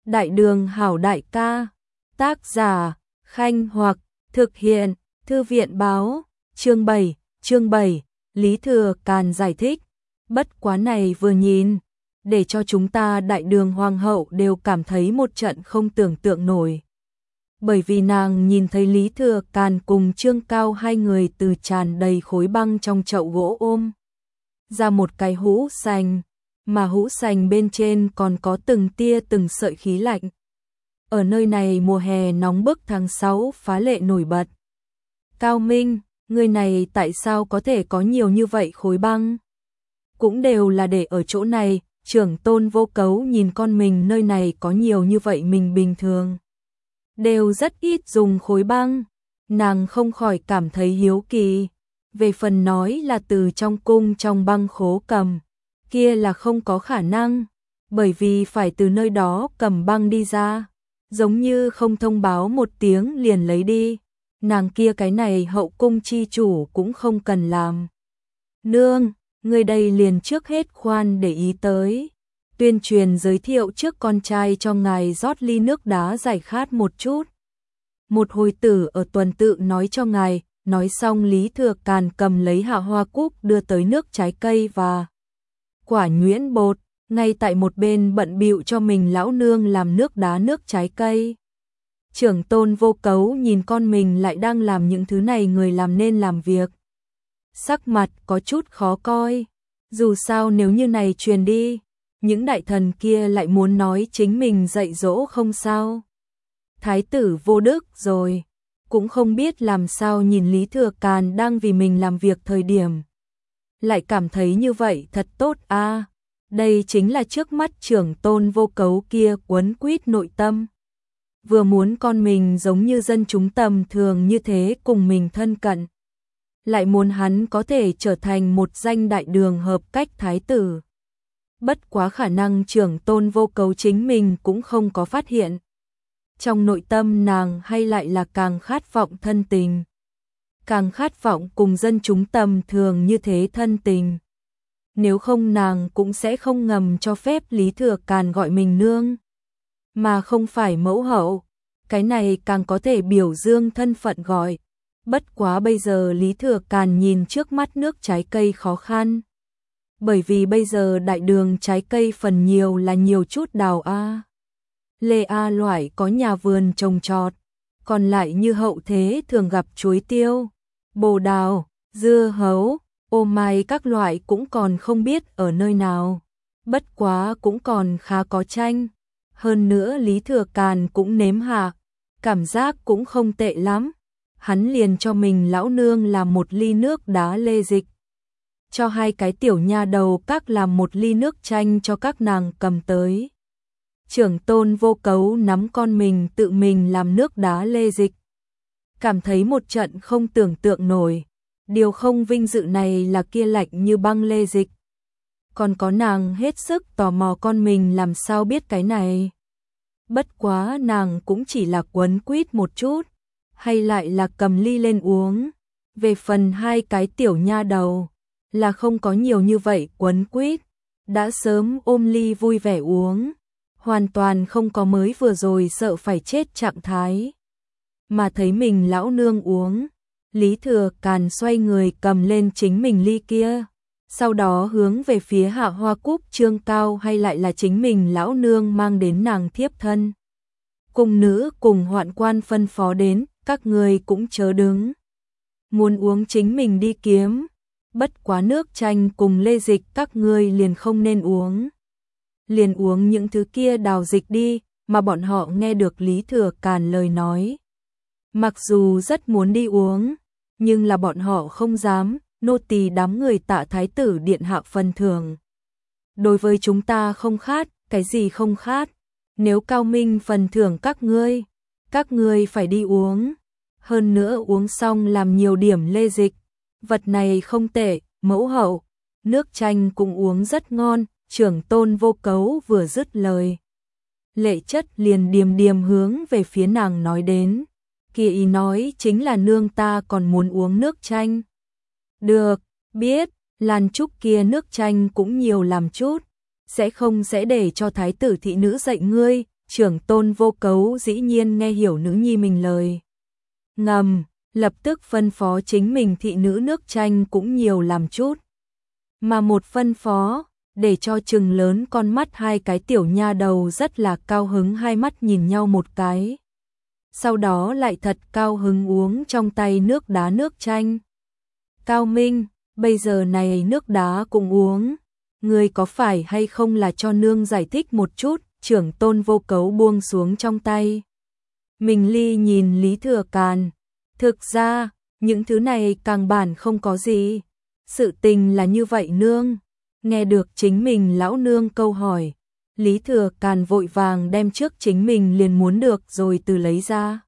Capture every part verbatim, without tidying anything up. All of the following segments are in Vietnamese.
Đại đường hảo đại ca, tác giả, Khanh Hoặc, thực hiện, Thư viện báo, chương bảy, chương bảy, Lý Thừa Càn giải thích, bất quá này vừa nhìn, để cho chúng ta đại đường hoàng hậu đều cảm thấy một trận không tưởng tượng nổi. Bởi vì nàng nhìn thấy Lý Thừa Càn cùng Trương Cao hai người từ tràn đầy khối băng trong chậu gỗ ôm ra một cái hũ sành, mà hũ sành bên trên còn có từng tia từng sợi khí lạnh. Ở nơi này mùa hè nóng bức tháng sáu phá lệ nổi bật. Cao Minh, người này tại sao có thể có nhiều như vậy khối băng? Cũng đều là để ở chỗ này, Trưởng Tôn Vô Cấu nhìn con mình nơi này có nhiều như vậy mình bình thường. Đều rất ít dùng khối băng, nàng không khỏi cảm thấy hiếu kỳ. Về phần nói là từ trong cung trong băng khố cầm, kia là không có khả năng, bởi vì phải từ nơi đó cầm băng đi ra, giống như không thông báo một tiếng liền lấy đi, nàng kia cái này hậu cung chi chủ cũng không cần làm. Nương, người đây liền trước hết khoan để ý tới, tuyên truyền giới thiệu trước con trai cho ngài rót ly nước đá giải khát một chút. Một hồi tử ở tuần tự nói cho ngài. Nói xong Lý Thừa Càn cầm lấy Hạ Hoa Cúc đưa tới nước trái cây và quả nhuyễn bột, ngay tại một bên bận bịu cho mình lão nương làm nước đá nước trái cây. Trưởng Tôn Vô Cấu nhìn con mình lại đang làm những thứ này người làm nên làm việc. Sắc mặt có chút khó coi, dù sao nếu như này truyền đi, những đại thần kia lại muốn nói chính mình dạy dỗ không sao. Thái tử vô đức rồi. Cũng không biết làm sao nhìn Lý Thừa Càn đang vì mình làm việc thời điểm. Lại cảm thấy như vậy thật tốt a. À, đây chính là trước mắt Trưởng Tôn Vô Cấu kia quấn quýt nội tâm. Vừa muốn con mình giống như dân chúng tầm thường như thế cùng mình thân cận. Lại muốn hắn có thể trở thành một danh đại đường hợp cách thái tử. Bất quá khả năng Trưởng Tôn Vô Cấu chính mình cũng không có phát hiện. Trong nội tâm nàng hay lại là càng khát vọng thân tình. Càng khát vọng cùng dân chúng tầm thường như thế thân tình. Nếu không nàng cũng sẽ không ngầm cho phép Lý Thừa Càn gọi mình nương. Mà không phải mẫu hậu. Cái này càng có thể biểu dương thân phận gọi. Bất quá bây giờ Lý Thừa Càn nhìn trước mắt nước trái cây khó khăn. Bởi vì bây giờ đại đường trái cây phần nhiều là nhiều chút đào A. Lê A loại có nhà vườn trồng trọt, còn lại như hậu thế thường gặp chuối tiêu, bồ đào, dưa hấu, ô mai các loại cũng còn không biết ở nơi nào. Bất quá cũng còn khá có tranh. Hơn nữa Lý Thừa Càn cũng nếm hạ, cảm giác cũng không tệ lắm. Hắn liền cho mình lão nương làm một ly nước đá lê dịch. Cho hai cái tiểu nha đầu các làm một ly nước chanh cho các nàng cầm tới. Trưởng Tôn Vô Cấu nắm con mình tự mình làm nước đá lê dịch. Cảm thấy một trận không tưởng tượng nổi. Điều không vinh dự này là kia lạnh như băng lê dịch. Còn có nàng hết sức tò mò con mình làm sao biết cái này. Bất quá nàng cũng chỉ là quấn quýt một chút. Hay lại là cầm ly lên uống. Về phần hai cái tiểu nha đầu là không có nhiều như vậy quấn quýt. Đã sớm ôm ly vui vẻ uống. Hoàn toàn không có mới vừa rồi sợ phải chết trạng thái. Mà thấy mình lão nương uống, Lý Thừa Càn xoay người cầm lên chính mình ly kia. Sau đó hướng về phía Hạ Hoa Cúc Trương Cao hay lại là chính mình lão nương mang đến nàng thiếp thân. Cung nữ cùng hoạn quan phân phó đến, các người cũng chớ đứng. Muốn uống chính mình đi kiếm, bất quá nước chanh cùng lê dịch các ngươi liền không nên uống. Liền uống những thứ kia đào dịch đi, mà bọn họ nghe được Lý Thừa Càn lời nói. Mặc dù rất muốn đi uống, nhưng là bọn họ không dám, nô tỳ đám người Tạ thái tử điện hạ phần thưởng. Đối với chúng ta không khát, cái gì không khát, nếu Cao Minh phần thưởng các ngươi, các ngươi phải đi uống. Hơn nữa uống xong làm nhiều điểm lê dịch, vật này không tệ, mẫu hậu, nước chanh cũng uống rất ngon. Trưởng Tôn Vô Cấu vừa dứt lời, Lệ Chất liền điềm điềm hướng về phía nàng nói đến, kia ý nói chính là nương ta còn muốn uống nước chanh. Được, biết, Lan Trúc kia nước chanh cũng nhiều làm chút, sẽ không sẽ để cho thái tử thị nữ dạy ngươi, Trưởng tôn Vô Cấu dĩ nhiên nghe hiểu nữ nhi mình lời ngầm, lập tức phân phó chính mình thị nữ nước Tranh cũng nhiều làm chút. Mà một phân phó, để cho trừng lớn con mắt hai cái tiểu nha đầu rất là cao hứng, hai mắt nhìn nhau một cái. Sau đó lại thật cao hứng uống trong tay nước đá nước Tranh. Cao Minh, bây giờ này nước đá cũng uống, người có phải hay không là cho nương giải thích một chút. Trưởng tôn Vô Cấu buông xuống trong tay mình ly, nhìn Lý Thừa Càn. Thực ra, những thứ này càng bản không có gì. Sự tình là như vậy nương. Nghe được chính mình lão nương câu hỏi, Lý Thừa Càn vội vàng đem trước chính mình liền muốn được rồi từ lấy ra.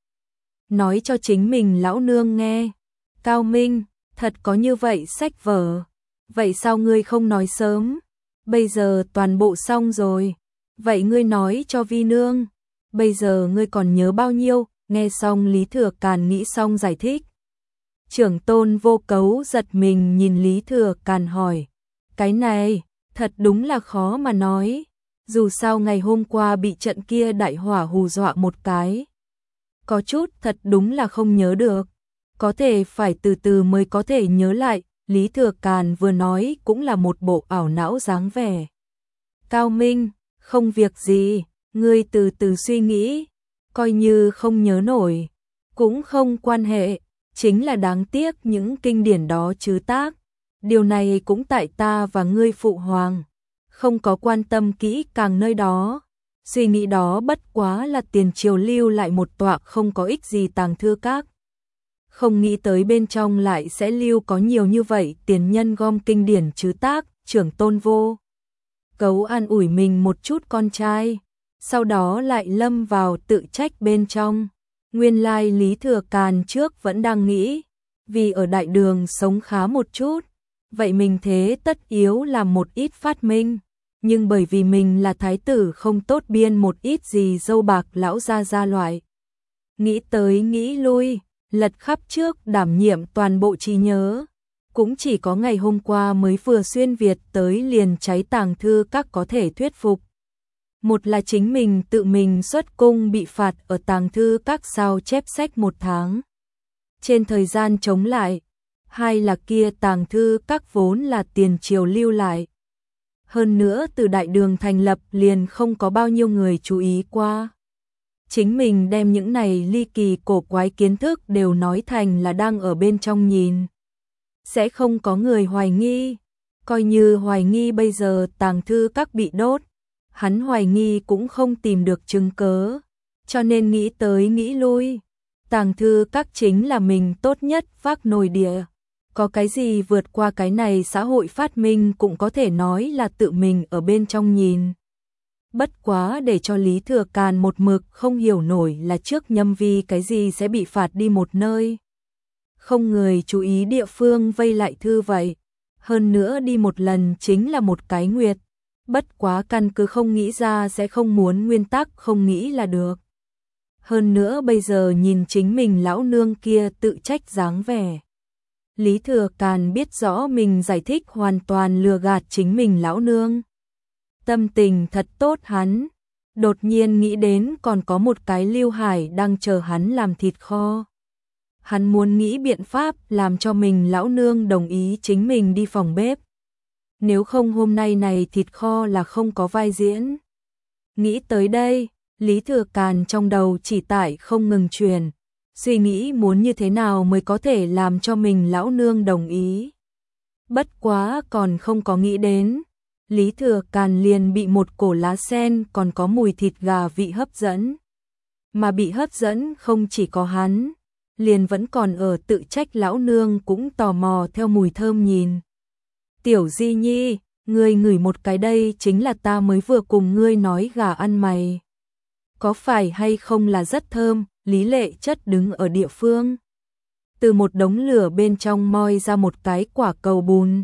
Nói cho chính mình lão nương nghe. Cao Minh, thật có như vậy sách vở. Vậy sao ngươi không nói sớm? Bây giờ toàn bộ xong rồi. Vậy ngươi nói cho vi nương. Bây giờ ngươi còn nhớ bao nhiêu? Nghe xong Lý Thừa Càn nghĩ xong giải thích. Trưởng tôn Vô Cấu giật mình nhìn Lý Thừa Càn hỏi. Cái này, thật đúng là khó mà nói. Dù sao ngày hôm qua bị trận kia đại hỏa hù dọa một cái. Có chút thật đúng là không nhớ được. Có thể phải từ từ mới có thể nhớ lại. Lý Thừa Càn vừa nói cũng là một bộ ảo não dáng vẻ. Cao Minh, không việc gì, ngươi từ từ suy nghĩ. Coi như không nhớ nổi, cũng không quan hệ. Chính là đáng tiếc những kinh điển đó chứ tác. Điều này cũng tại ta và ngươi phụ hoàng. Không có quan tâm kỹ càng nơi đó. Suy nghĩ đó bất quá là tiền triều lưu lại một tọa không có ích gì tàng thư các. Không nghĩ tới bên trong lại sẽ lưu có nhiều như vậy tiền nhân gom kinh điển chứ tác. Trưởng tôn Vô Cấu an ủi mình một chút con trai. Sau đó lại lâm vào tự trách bên trong. Nguyên lai Lý Thừa Càn trước vẫn đang nghĩ. Vì ở đại đường sống khá một chút. Vậy mình thế tất yếu làm một ít phát minh. Nhưng bởi vì mình là thái tử không tốt biên một ít gì dâu bạc lão gia gia loại. Nghĩ tới nghĩ lui, lật khắp trước đảm nhiệm toàn bộ trí nhớ. Cũng chỉ có ngày hôm qua mới vừa xuyên Việt tới liền cháy tàng thư các có thể thuyết phục. Một là chính mình tự mình xuất cung bị phạt ở tàng thư các sao chép sách một tháng. Trên thời gian chống lại. Hai là kia tàng thư các vốn là tiền triều lưu lại. Hơn nữa từ đại đường thành lập liền không có bao nhiêu người chú ý qua. Chính mình đem những này ly kỳ cổ quái kiến thức đều nói thành là đang ở bên trong nhìn. Sẽ không có người hoài nghi. Coi như hoài nghi bây giờ tàng thư các bị đốt. Hắn hoài nghi cũng không tìm được chứng cớ. Cho nên nghĩ tới nghĩ lui. Tàng thư các chính là mình tốt nhất vác nồi địa. Có cái gì vượt qua cái này xã hội phát minh cũng có thể nói là tự mình ở bên trong nhìn. Bất quá để cho Lý Thừa Càn một mực không hiểu nổi là trước nhâm vi cái gì sẽ bị phạt đi một nơi. Không người chú ý địa phương vây lại thư vậy. Hơn nữa đi một lần chính là một cái nguyệt. Bất quá căn cứ không nghĩ ra sẽ không muốn nguyên tắc không nghĩ là được. Hơn nữa bây giờ nhìn chính mình lão nương kia tự trách dáng vẻ. Lý Thừa Càn biết rõ mình giải thích hoàn toàn lừa gạt chính mình lão nương. Tâm tình thật tốt hắn. Đột nhiên nghĩ đến còn có một cái Lưu Hải đang chờ hắn làm thịt kho. Hắn muốn nghĩ biện pháp làm cho mình lão nương đồng ý chính mình đi phòng bếp. Nếu không hôm nay này thịt kho là không có vai diễn. Nghĩ tới đây, Lý Thừa Càn trong đầu chỉ tại không ngừng truyền. Suy nghĩ muốn như thế nào mới có thể làm cho mình lão nương đồng ý. Bất quá còn không có nghĩ đến. Lý Thừa Càn liền bị một cổ lá sen còn có mùi thịt gà vị hấp dẫn. Mà bị hấp dẫn không chỉ có hắn. Liền vẫn còn ở tự trách lão nương cũng tò mò theo mùi thơm nhìn. Tiểu Di Nhi, ngươi ngửi một cái đây chính là ta mới vừa cùng ngươi nói gà ăn mày. Có phải hay không là rất thơm? Lý Lệ Chất đứng ở địa phương. Từ một đống lửa bên trong moi ra một cái quả cầu bùn.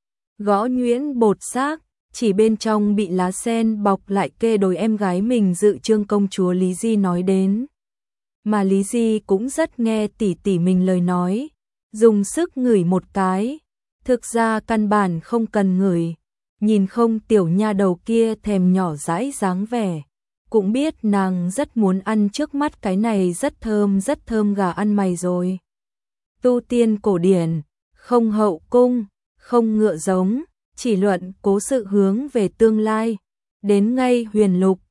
Gõ nhuyễn bột xác, chỉ bên trong bị lá sen bọc lại kê đồi em gái mình dự trương công chúa Lý Di nói đến. Mà Lý Di cũng rất nghe tỉ tỉ mình lời nói. Dùng sức ngửi một cái. Thực ra căn bản không cần ngửi. Nhìn không tiểu nha đầu kia thèm nhỏ dãi dáng vẻ. cũng biết nàng rất muốn ăn trước mắt cái này rất thơm rất thơm gà ăn mày rồi. Tu tiên cổ điển, không hậu cung, không ngựa giống, chỉ luận cố sự hướng về tương lai, đến ngay huyền lục,